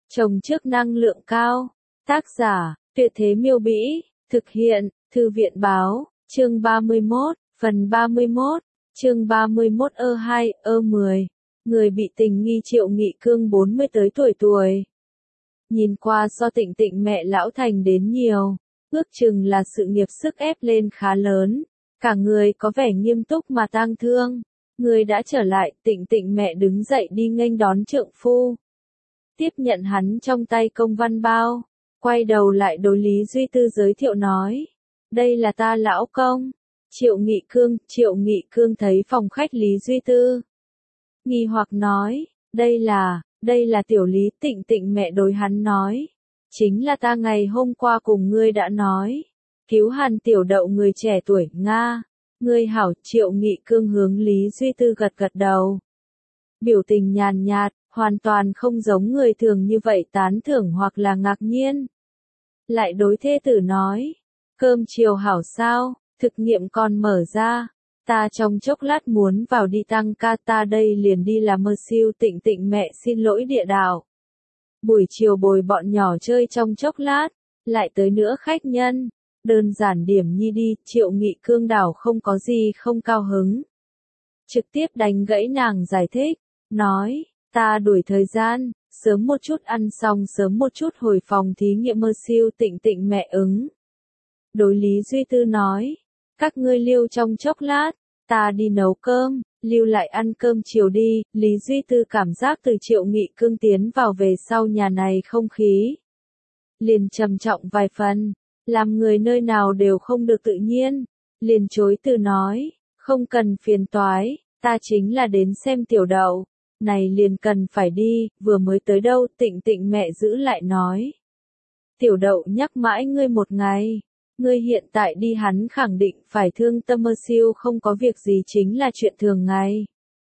Trồng trước năng lượng cao. Tác giả, Tuyệt Thế Miêu Bĩ. Thực hiện, Thư viện Báo. Chương 31, phần 31. Chương 31 2 10. Người bị tình nghi Triệu Nghị Cương 40 tới tuổi. Nhìn qua so Tịnh Tịnh mẹ lão thành đến nhiều, ước chừng là sự nghiệp sức ép lên khá lớn. Cả người có vẻ nghiêm túc mà tang thương. Người đã trở lại, Tịnh Tịnh mẹ đứng dậy đi nghênh đón trượng phu. Tiếp nhận hắn trong tay công văn bao, quay đầu lại đối Lý Duy Tư giới thiệu nói. Đây là ta lão công, Triệu Nghị Cương thấy phòng khách Lý Duy Tư. Nghi hoặc nói, đây là tiểu Lý. Tịnh Tịnh mẹ đối hắn nói. Chính là ta ngày hôm qua cùng ngươi đã nói. Cứu Hàn tiểu đậu người trẻ tuổi, Nga. Ngươi hảo. Triệu Nghị Cương hướng Lý Duy Tư gật gật đầu. Biểu tình nhàn nhạt, hoàn toàn không giống người thường như vậy tán thưởng hoặc là ngạc nhiên. Lại đối thê tử nói, cơm chiều hảo sao, thực nghiệm còn mở ra. Ta trong chốc lát muốn vào đi tăng ca, ta đây liền đi làm mơ siêu. Tịnh Tịnh mẹ xin lỗi địa đạo. Buổi chiều bồi bọn nhỏ chơi trong chốc lát, lại tới nữa khách nhân. Đơn giản điểm nhi đi. Triệu Nghị Cương đảo không có gì không cao hứng. Trực tiếp đánh gãy nàng giải thích, nói, ta đuổi thời gian, sớm một chút ăn xong sớm một chút hồi phòng thí nghiệm mơ siêu. Tịnh Tịnh mẹ ứng. Đối Lý Duy Tư nói, các ngươi lưu trong chốc lát, ta đi nấu cơm, lưu lại ăn cơm chiều đi. Lý Duy Tư cảm giác từ Triệu Nghị Cương tiến vào về sau nhà này không khí liền trầm trọng vài phần, làm người nơi nào đều không được tự nhiên, liền chối từ nói, không cần phiền toái, ta chính là đến xem tiểu đậu, này liền cần phải đi, vừa mới tới đâu. Tịnh Tịnh mẹ giữ lại nói, tiểu đậu nhắc mãi ngươi một ngày. Ngươi hiện tại đi hắn khẳng định phải thương tâm. Mơ siêu không có việc gì chính là chuyện thường ngày.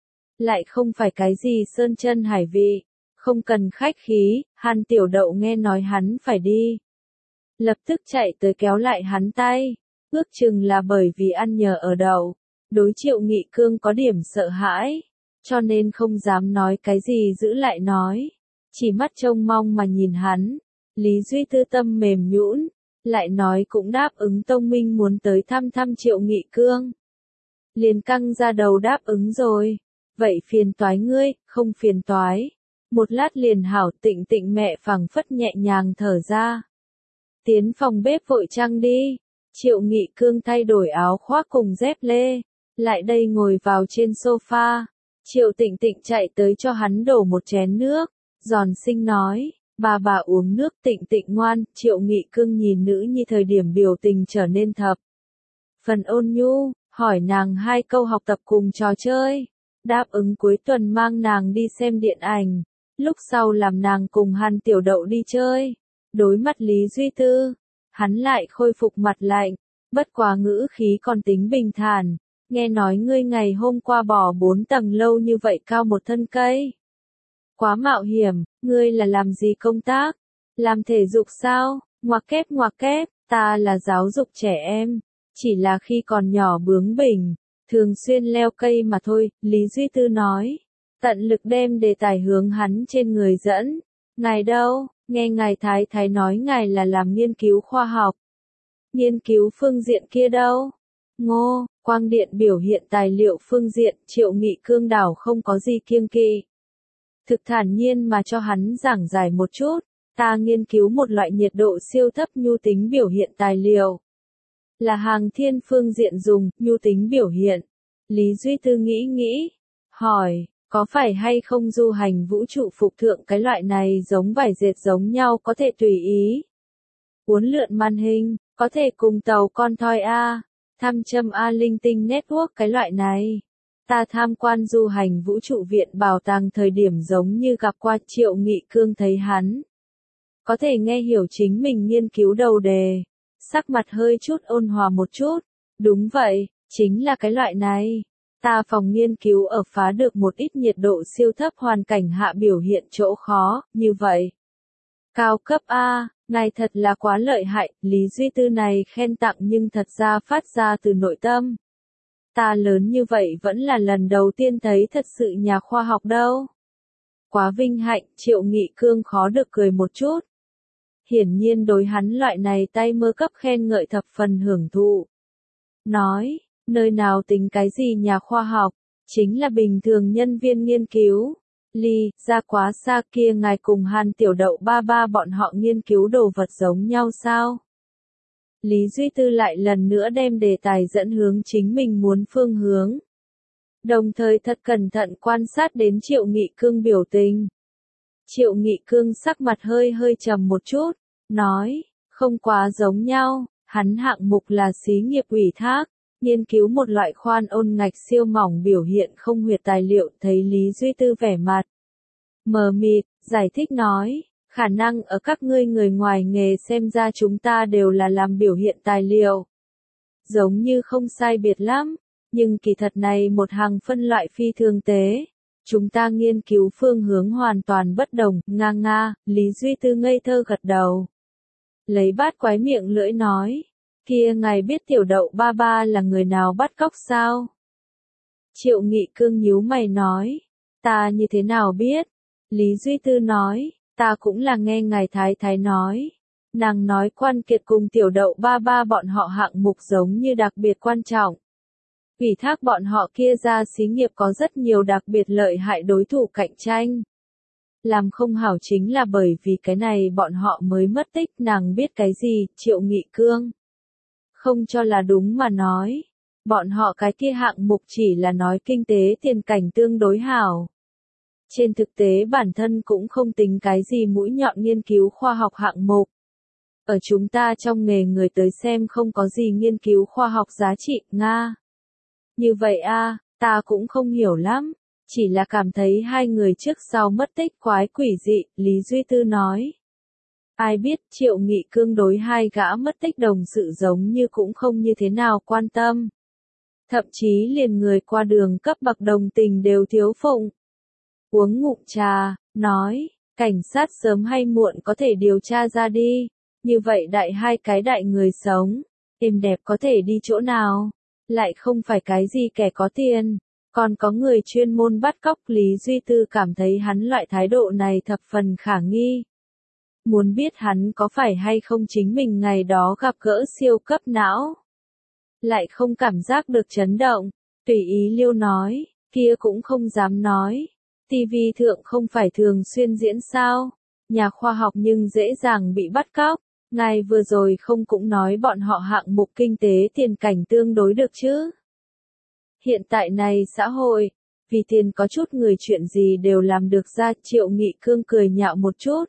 Lại không phải cái gì sơn chân hải vị. Không cần khách khí. Hàn tiểu đậu nghe nói hắn phải đi, lập tức chạy tới kéo lại hắn tay. Ước chừng là bởi vì ăn nhờ ở đậu, đối Triệu Nghị Cương có điểm sợ hãi, cho nên không dám nói cái gì giữ lại nói. Chỉ mắt trông mong mà nhìn hắn. Lý Duy Tư tâm mềm nhũn, lại nói cũng đáp ứng Tông Minh muốn tới thăm Triệu Nghị Cương. Liền căng ra đầu đáp ứng rồi. Vậy phiền toái ngươi. Không phiền toái. Một lát liền hảo. Tịnh Tịnh mẹ phảng phất nhẹ nhàng thở ra. Tiến phòng bếp vội trăng đi. Triệu Nghị Cương thay đổi áo khoác cùng dép lê, lại đây ngồi vào trên sofa. Triệu Tịnh Tịnh chạy tới cho hắn đổ một chén nước, giòn xinh nói, bà uống nước. Tịnh Tịnh ngoan. Triệu Nghị Cương nhìn nữ nhi thời điểm biểu tình trở nên thập phần ôn nhu, hỏi nàng 2 câu học tập cùng trò chơi, đáp ứng cuối tuần mang nàng đi xem điện ảnh, lúc sau làm nàng cùng Hàn tiểu đậu đi chơi. Đối mặt Lý Duy Tư, hắn lại khôi phục mặt lạnh, bất quá ngữ khí còn tính bình thản. Nghe nói ngươi ngày hôm qua bò 4 tầng lâu như vậy cao một thân cây. Quá mạo hiểm. Ngươi là làm gì công tác? Làm thể dục sao? Ngoặc kép, ta là giáo dục trẻ em. Chỉ là khi còn nhỏ bướng bỉnh, thường xuyên leo cây mà thôi. Lý Duy Tư nói, tận lực đem đề tài hướng hắn trên người dẫn. Ngài đâu? Nghe ngài thái thái nói ngài là làm nghiên cứu khoa học. Nghiên cứu phương diện kia đâu? Ngô, quang điện biểu hiện tài liệu phương diện. Triệu Nghị Cương đảo không có gì kiêng kỵ, thực thản nhiên mà cho hắn giảng giải một chút. Ta nghiên cứu một loại nhiệt độ siêu thấp nhu tính biểu hiện tài liệu, là hàng thiên phương diện dùng. Nhu tính biểu hiện. Lý Duy Tư nghĩ, hỏi, có phải hay không du hành vũ trụ phục thượng cái loại này giống vải dệt giống nhau có thể tùy ý uốn lượn màn hình, có thể cùng tàu con thoi A, tham châm A linh tinh network cái loại này? Ta tham quan du hành vũ trụ viện bảo tàng thời điểm giống như gặp qua. Triệu Nghị Cương thấy hắn có thể nghe hiểu chính mình nghiên cứu đầu đề, sắc mặt hơi chút ôn hòa một chút. Đúng vậy, chính là cái loại này. Ta phòng nghiên cứu ở phá được một ít nhiệt độ siêu thấp hoàn cảnh hạ biểu hiện chỗ khó, như vậy. Cao cấp A, ngài thật là quá lợi hại. Lý Duy Tư này khen tặng nhưng thật ra phát ra từ nội tâm. Ta lớn như vậy vẫn là lần đầu tiên thấy thật sự nhà khoa học đâu. Quá vinh hạnh, Triệu Nghị Cương khó được cười một chút. Hiển nhiên đối hắn loại này tay mơ cấp khen ngợi thập phần hưởng thụ. Nói, nơi nào tính cái gì nhà khoa học, chính là bình thường nhân viên nghiên cứu. Ly, ra quá xa kia ngài cùng Hàn Tiểu Đậu ba ba bọn họ nghiên cứu đồ vật giống nhau sao? Lý Duy Tư lại lần nữa đem đề tài dẫn hướng chính mình muốn phương hướng. Đồng thời thật cẩn thận quan sát đến Triệu Nghị Cương biểu tình. Triệu Nghị Cương sắc mặt hơi hơi trầm một chút, nói, không quá giống nhau, hắn hạng mục là xí nghiệp ủy thác, nghiên cứu một loại khoan ôn ngạch siêu mỏng biểu hiện không huyệt tài liệu. Thấy Lý Duy Tư vẻ mặt mờ mịt, giải thích nói, khả năng ở các ngươi người ngoài nghề xem ra chúng ta đều là làm biểu hiện tài liệu. Giống như không sai biệt lắm, nhưng kỳ thật này một hàng phân loại phi thường tế. Chúng ta nghiên cứu phương hướng hoàn toàn bất đồng, nga, Lý Duy Tư ngây thơ gật đầu. Lấy bát quái miệng lưỡi nói, kia ngài biết Tiểu Đậu ba ba là người nào bắt cóc sao? Triệu Nghị Cương nhíu mày nói, ta như thế nào biết? Lý Duy Tư nói, ta cũng là nghe ngài thái thái nói. Nàng nói Quan Kiệt cùng Tiểu Đậu ba ba bọn họ hạng mục giống như đặc biệt quan trọng. Ủy thác bọn họ kia ra xí nghiệp có rất nhiều đặc biệt lợi hại đối thủ cạnh tranh. Làm không hảo chính là bởi vì cái này bọn họ mới mất tích. Nàng biết cái gì, Triệu Nghị Cương? Không cho là đúng mà nói. Bọn họ cái kia hạng mục chỉ là nói kinh tế tiền cảnh tương đối hảo. Trên thực tế bản thân cũng không tính cái gì mũi nhọn nghiên cứu khoa học hạng mục. Ở chúng ta trong nghề người tới xem không có gì nghiên cứu khoa học giá trị, nga. Như vậy a, ta cũng không hiểu lắm, chỉ là cảm thấy hai người trước sau mất tích quái quỷ dị, Lý Duy Tư nói. Ai biết Triệu Nghị Cương đối hai gã mất tích đồng sự giống như cũng không như thế nào quan tâm. Thậm chí liền người qua đường cấp bậc đồng tình đều thiếu phụng. Uống ngụm trà, nói, cảnh sát sớm hay muộn có thể điều tra ra đi, như vậy hai cái đại người sống, êm đẹp có thể đi chỗ nào, lại không phải cái gì kẻ có tiền, còn có người chuyên môn bắt cóc. Lý Duy Tư cảm thấy hắn loại thái độ này thập phần khả nghi. Muốn biết hắn có phải hay không chính mình ngày đó gặp gỡ siêu cấp não. Lại không cảm giác được chấn động, tùy ý liêu nói, kia cũng không dám nói. TV thượng không phải thường xuyên diễn sao, nhà khoa học nhưng dễ dàng bị bắt cóc, ngài vừa rồi không cũng nói bọn họ hạng mục kinh tế tiền cảnh tương đối được chứ. Hiện tại này xã hội, vì tiền có chút người chuyện gì đều làm được ra. Triệu Nghị Cương cười nhạo một chút.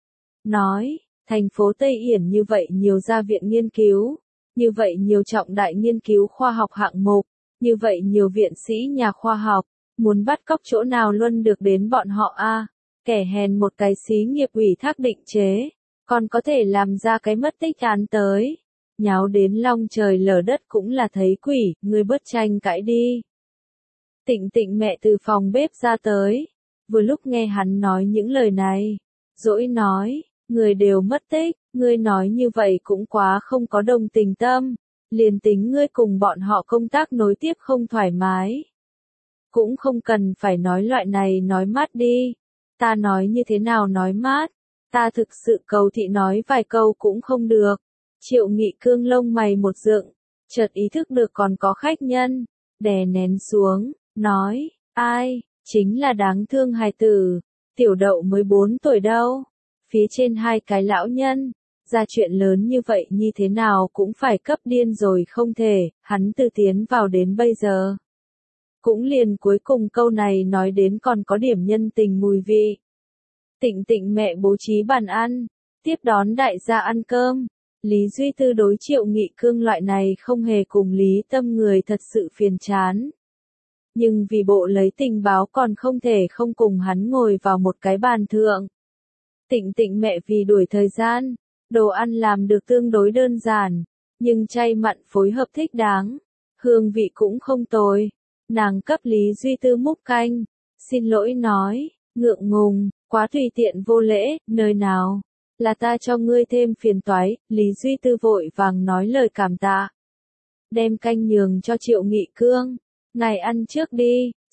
Nói, thành phố Tây Yển như vậy nhiều gia viện nghiên cứu, như vậy nhiều trọng đại nghiên cứu khoa học hạng mục, như vậy nhiều viện sĩ nhà khoa học. Muốn bắt cóc chỗ nào luôn được đến bọn họ a, kẻ hèn một cái xí nghiệp ủy thác định chế, còn có thể làm ra cái mất tích án tới. Nháo đến long trời lở đất cũng là thấy quỷ, ngươi bớt tranh cãi đi. Tịnh Tịnh mẹ từ phòng bếp ra tới, vừa lúc nghe hắn nói những lời này, dỗi nói, người đều mất tích, ngươi nói như vậy cũng quá không có đồng tình tâm, liền tính ngươi cùng bọn họ công tác nối tiếp không thoải mái. Cũng không cần phải nói loại này nói mát đi. Ta nói như thế nào nói mát? Ta thực sự cầu thị nói vài câu cũng không được. Triệu Nghị Cương lông mày một dựng, chợt ý thức được còn có khách nhân, đè nén xuống, nói, ai, chính là đáng thương hài tử, Tiểu Đậu mới 4 tuổi đâu. Phía trên hai cái lão nhân, ra chuyện lớn như vậy như thế nào cũng phải cấp điên rồi không thể, hắn từ tiến vào đến bây giờ. Cũng liền cuối cùng câu này nói đến còn có điểm nhân tình mùi vị. Tịnh Tịnh mẹ bố trí bàn ăn, tiếp đón đại gia ăn cơm. Lý Duy Tư đối Triệu Nghị Cương loại này không hề cùng lý tâm người thật sự phiền chán. Nhưng vì bộ lấy tình báo còn không thể không cùng hắn ngồi vào một cái bàn thượng. Tịnh Tịnh mẹ vì đuổi thời gian, đồ ăn làm được tương đối đơn giản, nhưng chay mặn phối hợp thích đáng, hương vị cũng không tồi. Nàng cấp Lý Duy Tư múc canh, xin lỗi nói, ngượng ngùng, quá tùy tiện vô lễ, nơi nào, là ta cho ngươi thêm phiền toái. Lý Duy Tư vội vàng nói lời cảm tạ. Đem canh nhường cho Triệu Nghị Cương, ngài ăn trước đi,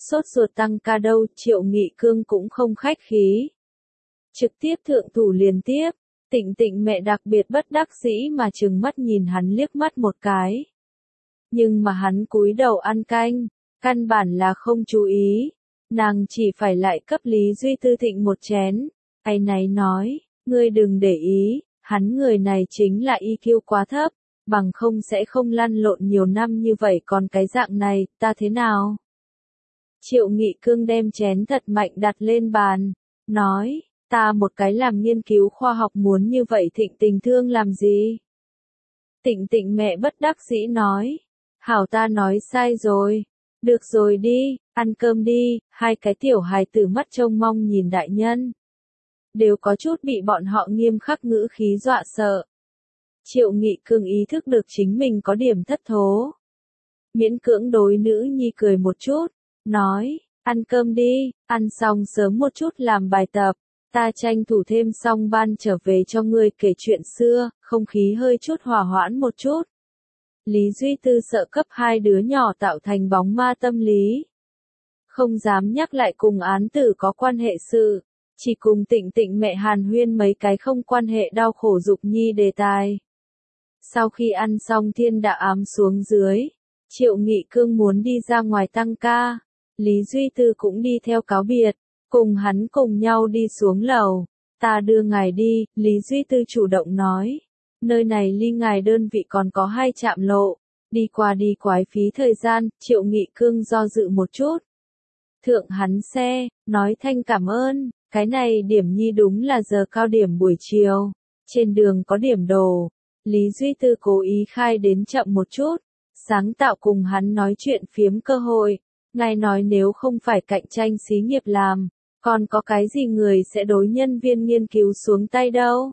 Sốt ruột tăng ca đâu, Triệu Nghị Cương cũng không khách khí. Trực tiếp thượng thủ liền tiếp, Tịnh Tịnh mẹ đặc biệt bất đắc dĩ mà trừng mắt nhìn hắn liếc mắt một cái. Nhưng mà hắn cúi đầu ăn canh, căn bản là không chú ý, nàng chỉ phải lại cấp Lý Duy Tư thịnh một chén, áy náy nói, ngươi đừng để ý, hắn người này chính là EQ quá thấp, bằng không sẽ không lăn lộn nhiều năm như vậy còn cái dạng này, ta thế nào? Triệu Nghị Cương đem chén thật mạnh đặt lên bàn, nói, ta một cái làm nghiên cứu khoa học muốn như vậy Thịnh Tình thương làm gì? Tịnh Tịnh mẹ bất đắc dĩ nói, hảo ta nói sai rồi, được rồi đi, ăn cơm đi, hai cái tiểu hài tử mắt trông mong nhìn đại nhân. Đều có chút bị bọn họ nghiêm khắc ngữ khí dọa sợ. Triệu Nghị Cương ý thức được chính mình có điểm thất thố. Miễn cưỡng đối nữ nhi cười một chút, nói, ăn cơm đi, ăn xong sớm một chút làm bài tập, ta tranh thủ thêm xong ban trở về cho ngươi kể chuyện xưa, không khí hơi chút hòa hoãn một chút. Lý Duy Tư sợ cấp hai đứa nhỏ tạo thành bóng ma tâm lý. Không dám nhắc lại cùng án tử có quan hệ sự, chỉ cùng Tịnh Tịnh mẹ hàn huyên mấy cái không quan hệ đau khổ dục nhi đề tài. Sau khi ăn xong thiên đạo ám xuống dưới, Triệu Nghị Cương muốn đi ra ngoài tăng ca, Lý Duy Tư cũng đi theo cáo biệt, cùng hắn cùng nhau đi xuống lầu, ta đưa ngài đi, Lý Duy Tư chủ động nói, nơi này ly ngài đơn vị còn có 2 trạm lộ, đi qua đi quái phí thời gian, Triệu Nghị Cương do dự một chút. Thượng hắn xe, nói thanh cảm ơn, cái này điểm nhi đúng là giờ cao điểm buổi chiều, trên đường có điểm đồ. Lý Duy Tư cố ý khai đến chậm một chút, sáng tạo cùng hắn nói chuyện phiếm cơ hội. Ngài nói nếu không phải cạnh tranh xí nghiệp làm, còn có cái gì người sẽ đối nhân viên nghiên cứu xuống tay đâu?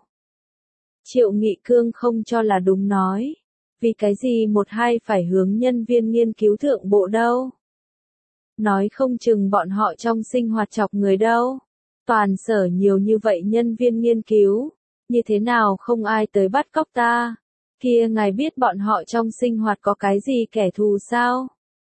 Triệu Nghị Cương không cho là đúng nói. Vì cái gì một hai phải hướng nhân viên nghiên cứu thượng bộ đâu? Nói không chừng bọn họ trong sinh hoạt chọc người đâu. Toàn sở nhiều như vậy nhân viên nghiên cứu. Như thế nào không ai tới bắt cóc ta? Kia ngài biết bọn họ trong sinh hoạt có cái gì kẻ thù sao?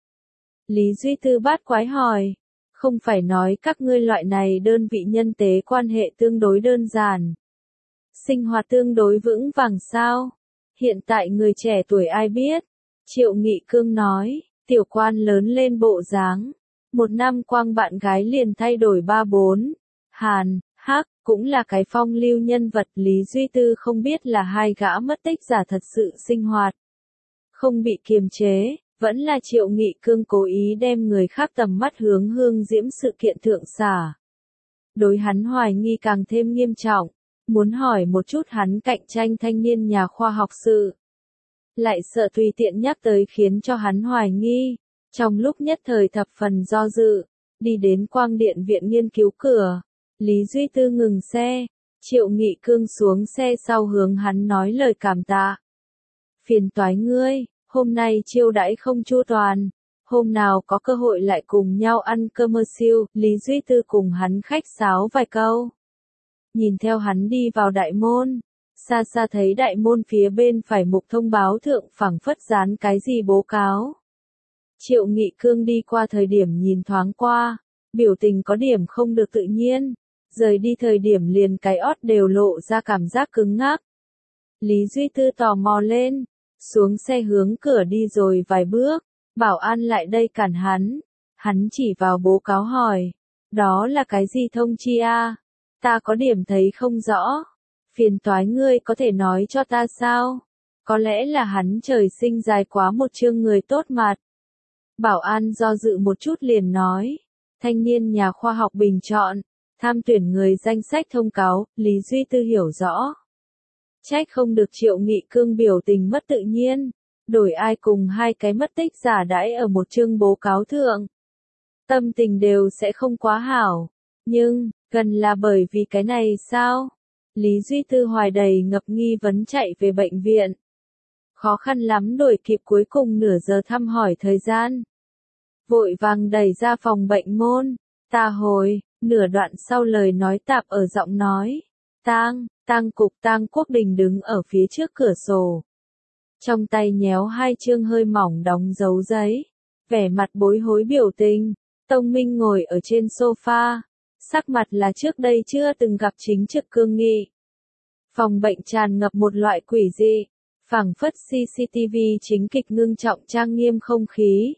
Lý Duy Tư bát quái hỏi. Không phải nói các ngươi loại này đơn vị nhân tế quan hệ tương đối đơn giản. Sinh hoạt tương đối vững vàng sao? Hiện tại người trẻ tuổi ai biết? Triệu Nghị Cương nói, tiểu quan lớn lên bộ dáng. Một năm quang bạn gái liền thay đổi 3-4. Hàn, Hắc, cũng là cái phong lưu nhân vật. Lý Duy Tư không biết là hai gã mất tích giả thật sự sinh hoạt. Không bị kiềm chế, vẫn là Triệu Nghị Cương cố ý đem người khác tầm mắt hướng Hương Diễm sự kiện thượng xả. Đối hắn hoài nghi càng thêm nghiêm trọng, muốn hỏi một chút hắn cạnh tranh thanh niên nhà khoa học sự. Lại sợ tùy tiện nhắc tới khiến cho hắn hoài nghi, trong lúc nhất thời thập phần do dự, đi đến Quang Điện Viện Nghiên cứu cửa. Lý Duy Tư ngừng xe, Triệu Nghị Cương xuống xe sau hướng hắn nói lời cảm tạ. Phiền toái ngươi, hôm nay chiêu đãi không chu toàn, hôm nào có cơ hội lại cùng nhau ăn cơm siêu, Lý Duy Tư cùng hắn khách sáo vài câu. Nhìn theo hắn đi vào đại môn, xa xa thấy đại môn phía bên phải mục thông báo thượng phẳng phất dán cái gì bố cáo. Triệu Nghị Cương đi qua thời điểm nhìn thoáng qua, biểu tình có điểm không được tự nhiên, rời đi thời điểm liền cái ót đều lộ ra cảm giác cứng ngắc. Lý Duy Tư tò mò lên, xuống xe hướng cửa đi rồi vài bước, bảo an lại đây cản hắn chỉ vào bố cáo hỏi, đó là cái gì thông chi a? Ta có điểm thấy không rõ, phiền toái ngươi có thể nói cho ta sao? Có lẽ là hắn trời sinh dài quá một chương người tốt mặt. Bảo an do dự một chút liền nói, thanh niên nhà khoa học bình chọn, tham tuyển người danh sách thông cáo, Lý Duy Tư hiểu rõ. Trách không được Triệu Nghị Cương biểu tình mất tự nhiên, đổi ai cùng hai cái mất tích giả đãi ở một chương bố cáo thượng. Tâm tình đều sẽ không quá hảo, nhưng, gần là bởi vì cái này sao? Lý Duy Tư hoài đầy ngập nghi vấn chạy về bệnh viện. Khó khăn lắm đuổi kịp cuối cùng nửa giờ thăm hỏi thời gian. Vội vàng đẩy ra phòng bệnh môn, ta hồi, nửa đoạn sau lời nói tạp ở giọng nói. Tang cục Tang Quốc Đình đứng ở phía trước cửa sổ. Trong tay nhéo hai chương hơi mỏng đóng dấu giấy, vẻ mặt bối hối biểu tình. Tông Minh ngồi ở trên sofa, sắc mặt là trước đây chưa từng gặp chính trực cương nghị. Phòng bệnh tràn ngập một loại quỷ dị, phảng phất CCTV chính kịch ngưng trọng trang nghiêm không khí.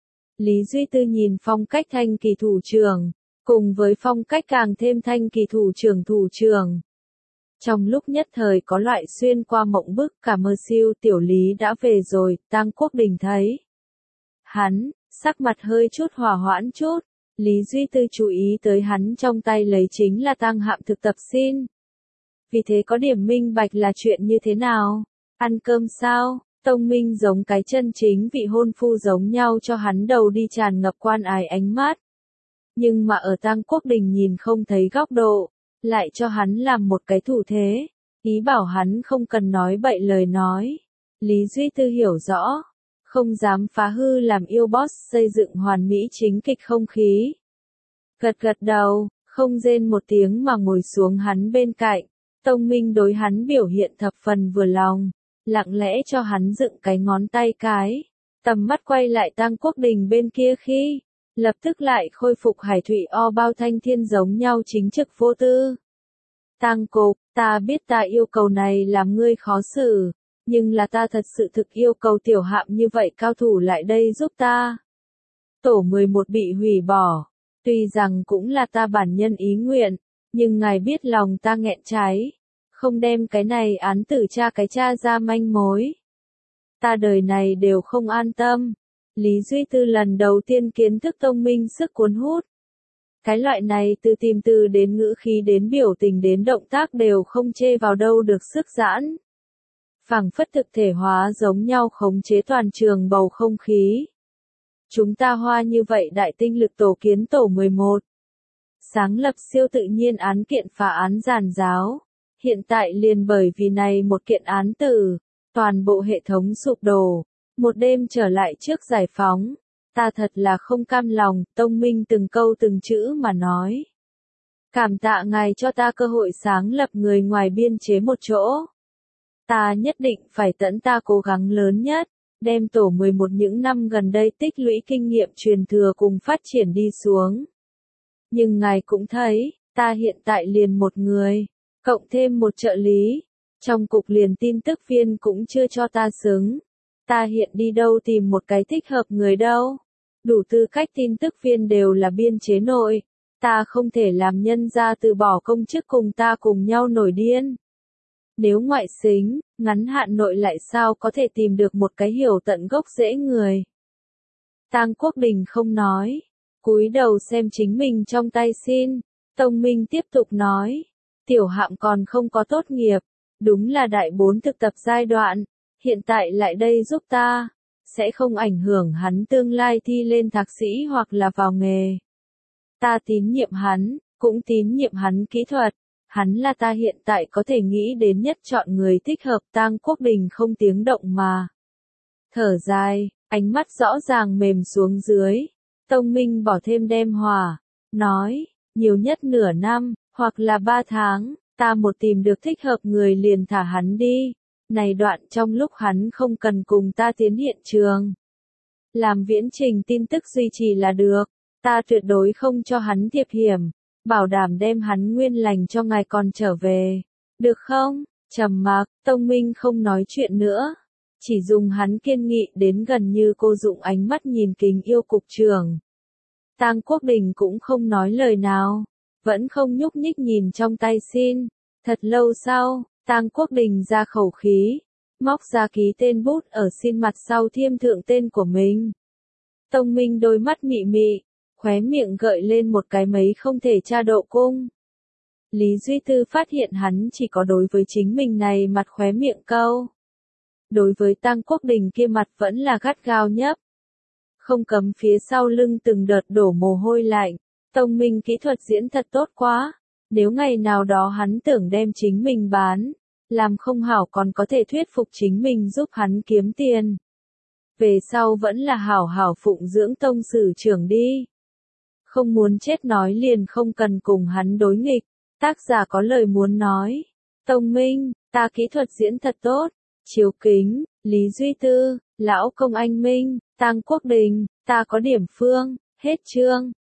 Lý Duy Tư nhìn phong cách Thanh Kỳ thủ trưởng, cùng với phong cách càng thêm Thanh Kỳ thủ trưởng. Trong lúc nhất thời có loại xuyên qua mộng bức, cả mơ siêu tiểu Lý đã về rồi, Tang Quốc Đình thấy hắn, sắc mặt hơi chút hòa hoãn chút. Lý Duy Tư chú ý tới hắn trong tay lấy chính là tang hạm thực tập xin. Vì thế có điểm minh bạch là chuyện như thế nào? Ăn cơm sao? Tông Minh giống cái chân chính vị hôn phu giống nhau cho hắn đầu đi tràn ngập quan ái ánh mắt. Nhưng mà ở Tang Quốc Đình nhìn không thấy góc độ, lại cho hắn làm một cái thủ thế, ý bảo hắn không cần nói bậy lời nói. Lý Duy Tư hiểu rõ, không dám phá hư làm yêu boss xây dựng hoàn mỹ chính kịch không khí. Gật gật đầu, không rên một tiếng mà ngồi xuống hắn bên cạnh. Tông Minh đối hắn biểu hiện thập phần vừa lòng, lặng lẽ cho hắn dựng cái ngón tay cái. Tầm mắt quay lại Tang Quốc Đình bên kia khi, lập tức lại khôi phục Hải Thụy O bao thanh thiên giống nhau chính trực vô tư. Tang Cục, ta biết ta yêu cầu này làm ngươi khó xử, nhưng là ta thật sự thực yêu cầu tiểu hạm như vậy cao thủ lại đây giúp ta. Tổ 11 bị hủy bỏ, tuy rằng cũng là ta bản nhân ý nguyện, nhưng ngài biết lòng ta nghẹn cháy, không đem cái này án tử cha ra manh mối. Ta đời này đều không an tâm. Lý Duy Tư lần đầu tiên kiến thức Tông Minh sức cuốn hút. Cái loại này từ tìm từ đến ngữ khí đến biểu tình đến động tác đều không chê vào đâu được sức giãn. Phảng phất thực thể hóa giống nhau khống chế toàn trường bầu không khí. Chúng ta hoa như vậy đại tinh lực tổ kiến tổ 11. Sáng lập siêu tự nhiên án kiện phá án giàn giáo. Hiện tại liền bởi vì này một kiện án tử, toàn bộ hệ thống sụp đổ. Một đêm trở lại trước giải phóng. Ta thật là không cam lòng, Tông Minh từng câu từng chữ mà nói. Cảm tạ ngài cho ta cơ hội sáng lập người ngoài biên chế một chỗ. Ta nhất định phải tận ta cố gắng lớn nhất, đem tổ 11 những năm gần đây tích lũy kinh nghiệm truyền thừa cùng phát triển đi xuống. Nhưng ngài cũng thấy, ta hiện tại liền một người, cộng thêm một trợ lý, trong cục liền tin tức viên cũng chưa cho ta xứng. Ta hiện đi đâu tìm một cái thích hợp người đâu. Đủ tư cách tin tức viên đều là biên chế nội. Ta không thể làm nhân ra từ bỏ công chức cùng ta cùng nhau nổi điên. Nếu ngoại xính, ngắn hạn nội lại sao có thể tìm được một cái hiểu tận gốc rễ người. Tang Quốc Đình không nói. Cúi đầu xem chính mình trong tay xin. Tông Minh tiếp tục nói. Tiểu hạm còn không có tốt nghiệp. Đúng là đại 4 thực tập giai đoạn. Hiện tại lại đây giúp ta, sẽ không ảnh hưởng hắn tương lai thi lên thạc sĩ hoặc là vào nghề. Ta tín nhiệm hắn, cũng tín nhiệm hắn kỹ thuật. Hắn là ta hiện tại có thể nghĩ đến nhất chọn người thích hợp. Tang Quốc Đình không tiếng động mà thở dài, ánh mắt rõ ràng mềm xuống dưới. Tông Minh bỏ thêm đem hòa, nói, nhiều nhất nửa năm, hoặc là 3 tháng, ta một tìm được thích hợp người liền thả hắn đi. Này đoạn trong lúc hắn không cần cùng ta tiến hiện trường. Làm viễn trình tin tức duy trì là được. Ta tuyệt đối không cho hắn thiệp hiểm. Bảo đảm đem hắn nguyên lành cho ngài còn trở về. Được không? Trầm mặc, Tông Minh không nói chuyện nữa. Chỉ dùng hắn kiên nghị đến gần như cô dụng ánh mắt nhìn kính yêu cục trưởng. Tang Quốc Đình cũng không nói lời nào. Vẫn không nhúc nhích nhìn trong tay xin. Thật lâu sau. Tang Quốc Đình ra khẩu khí, móc ra ký tên bút ở xin mặt sau thiêm thượng tên của mình. Tông Minh đôi mắt mị mị, khóe miệng gợi lên một cái mấy không thể tra độ cung. Lý Duy Tư phát hiện hắn chỉ có đối với chính mình này mặt khóe miệng câu. Đối với Tang Quốc Đình kia mặt vẫn là gắt gao nhấp. Không cấm phía sau lưng từng đợt đổ mồ hôi lạnh. Tông Minh kỹ thuật diễn thật tốt quá. Nếu ngày nào đó hắn tưởng đem chính mình bán, làm không hảo còn có thể thuyết phục chính mình giúp hắn kiếm tiền. Về sau vẫn là hảo hảo phụng dưỡng tông sử trưởng đi. Không muốn chết nói liền không cần cùng hắn đối nghịch. Tác giả có lời muốn nói. Tông Minh, ta kỹ thuật diễn thật tốt. Chiếu Kính, Lý Duy Tư, Lão Công Anh Minh, Tang Quốc Đình, ta có điểm phương. Hết chương.